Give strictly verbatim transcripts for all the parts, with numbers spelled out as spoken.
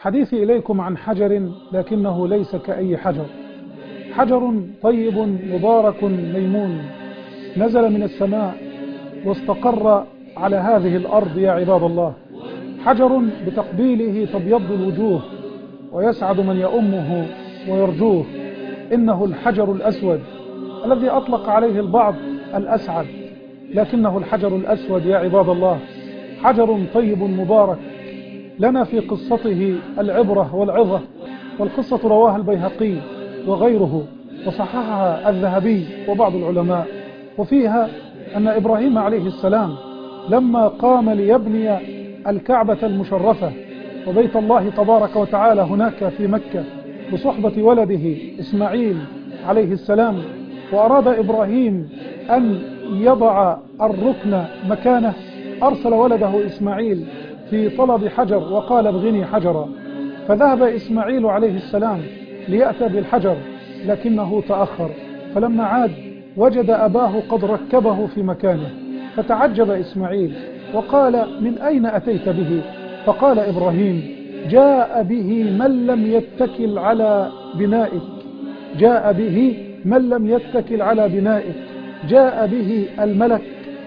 حديثي إليكم عن حجر لكنه ليس كأي حجر، حجر طيب مبارك ميمون نزل من السماء واستقر على هذه الأرض يا عباد الله، حجر بتقبيله تبيض الوجوه ويسعد من يؤمه ويرجوه. إنه الحجر الأسود الذي أطلق عليه البعض الأسعد، لكنه الحجر الأسود يا عباد الله، حجر طيب مبارك. لنا في قصته العبرة والعظة، والقصة رواها البيهقي وغيره وصححها الذهبي وبعض العلماء، وفيها أن إبراهيم عليه السلام لما قام ليبني الكعبة المشرفة وبيت الله تبارك وتعالى هناك في مكة بصحبة ولده إسماعيل عليه السلام، وأراد إبراهيم أن يضع الركن مكانه، أرسل ولده إسماعيل في طلب حجر وقال ابغني حجرا، فذهب إسماعيل عليه السلام ليأتي بالحجر لكنه تأخر، فلما عاد وجد أباه قد ركبه في مكانه، فتعجب إسماعيل وقال من أين أتيت به؟ فقال إبراهيم جاء به من لم يتكل على بنائك، جاء به من لم يتكل على بنائك، جاء به الملك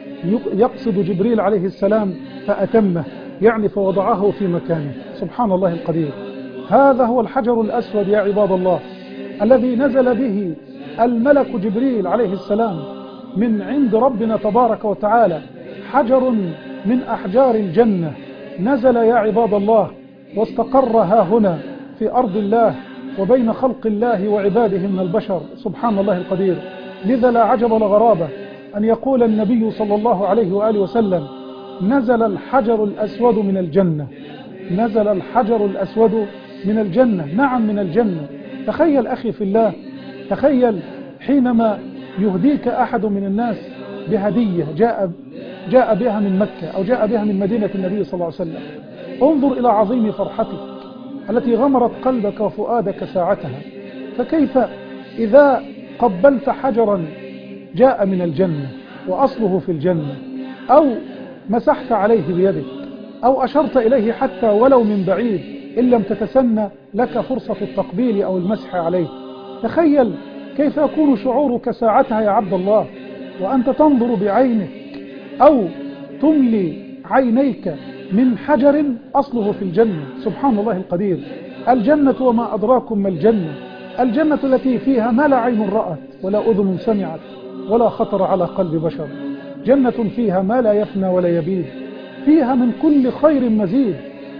يقصد جبريل عليه السلام فأتمه، يعني فوضعه في مكانه. سبحان الله القدير. هذا هو الحجر الأسود يا عباد الله الذي نزل به الملك جبريل عليه السلام من عند ربنا تبارك وتعالى، حجر من أحجار الجنة، نزل يا عباد الله واستقر ها هنا في أرض الله وبين خلق الله وعباده من البشر. سبحان الله القدير. لذا لا عجب ولا غرابة أن يقول النبي صلى الله عليه وآله وسلم نزل الحجر الأسود من الجنة، نزل الحجر الأسود من الجنة. نعم من الجنة. تخيل أخي في الله، تخيل حينما يهديك أحد من الناس بهدية جاء, جاء بها من مكة أو جاء بها من مدينة النبي صلى الله عليه وسلم، انظر إلى عظيم فرحتك التي غمرت قلبك وفؤادك ساعتها، فكيف إذا قبلت حجرا جاء من الجنة وأصله في الجنة، أو مسحت عليه بيدك أو أشرت إليه حتى ولو من بعيد إن لم تتسنى لك فرصة التقبيل أو المسح عليه. تخيل كيف يكون شعورك ساعتها يا عبد الله وأنت تنظر بعينك أو تملي عينيك من حجر أصله في الجنة. سبحان الله القدير. الجنة وما أدراكم ما الجنة، الجنة التي فيها ما لا عين رأت ولا أذن سمعت ولا خطر على قلب بشر، جنة فيها ما لا يفنى ولا يبيد، فيها من كل خير مزيد،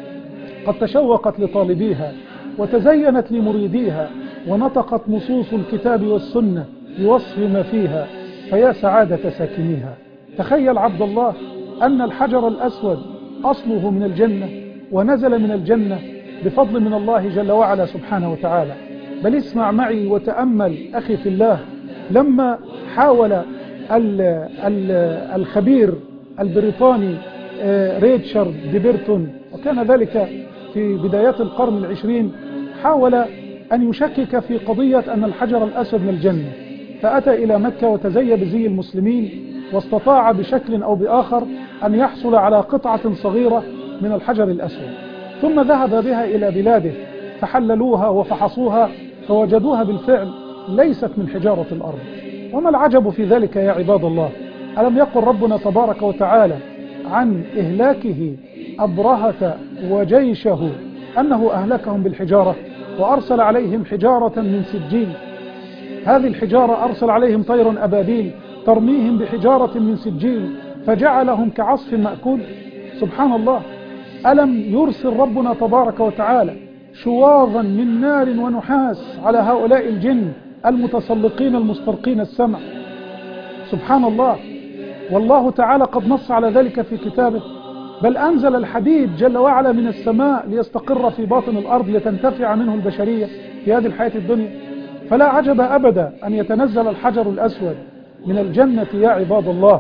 قد تشوقت لطالبيها وتزينت لمريديها، ونطقت نصوص الكتاب والسنة بوصف ما فيها، فيا سعادة ساكنيها. تخيل عبد الله أن الحجر الأسود أصله من الجنة ونزل من الجنة بفضل من الله جل وعلا سبحانه وتعالى. بل اسمع معي وتأمل أخي في الله، لما حاول ال ال الخبير البريطاني ريتشارد ديبرتون، وكان ذلك في بدايات القرن العشرين، حاول أن يشكك في قضية أن الحجر الأسود من الجنة، فأتى إلى مكة وتزي بزي المسلمين، واستطاع بشكل أو بآخر أن يحصل على قطعة صغيرة من الحجر الأسود، ثم ذهب بها إلى بلاده فحللوها وفحصوها فوجدوها بالفعل ليست من حجارة الأرض. وما العجب في ذلك يا عباد الله؟ ألم يقل ربنا تبارك وتعالى عن إهلاكه أبرهة وجيشه أنه أهلكهم بالحجارة وأرسل عليهم حجارة من سجيل؟ هذه الحجارة أرسل عليهم طيرا أبابيل ترميهم بحجارة من سجيل فجعلهم كعصف مأكول. سبحان الله. ألم يرسل ربنا تبارك وتعالى شواظا من نار ونحاس على هؤلاء الجن المتسلقين المسترقين السمع؟ سبحان الله. والله تعالى قد نص على ذلك في كتابه، بل أنزل الحديد جل وعلا من السماء ليستقر في باطن الأرض لتنتفع منه البشرية في هذه الحياة الدنيا. فلا عجب أبدا أن يتنزل الحجر الأسود من الجنة يا عباد الله.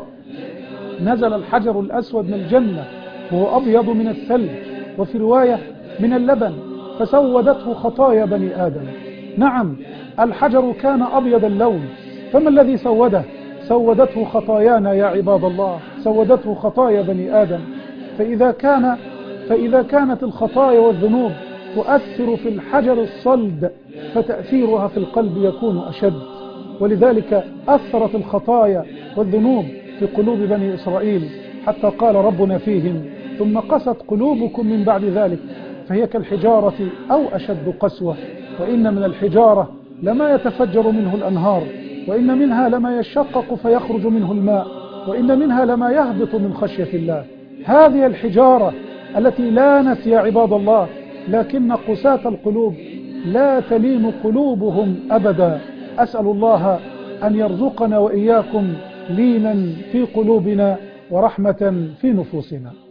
نزل الحجر الأسود من الجنة وهو أبيض من الثلج، وفي رواية من اللبن، فسودته خطايا بني آدم. نعم الحجر كان أبيض اللون، فما الذي سوده؟ سودته خطايانا يا عباد الله، سودته خطايا بني آدم. فإذا كان فإذا كانت الخطايا والذنوب تؤثر في الحجر الصلد فتأثيرها في القلب يكون أشد. ولذلك أثرت الخطايا والذنوب في قلوب بني إسرائيل حتى قال ربنا فيهم: ثم قست قلوبكم من بعد ذلك فهي كالحجارة أو أشد قسوة. وإن من الحجارة لما يتفجر منه الأنهار، وإن منها لما يشقق فيخرج منه الماء، وإن منها لما يهبط من خشية الله. هذه الحجارة التي لانت يا عباد الله، لكن قساة القلوب لا تلين قلوبهم أبدا. أسأل الله أن يرزقنا وإياكم لينا في قلوبنا ورحمة في نفوسنا.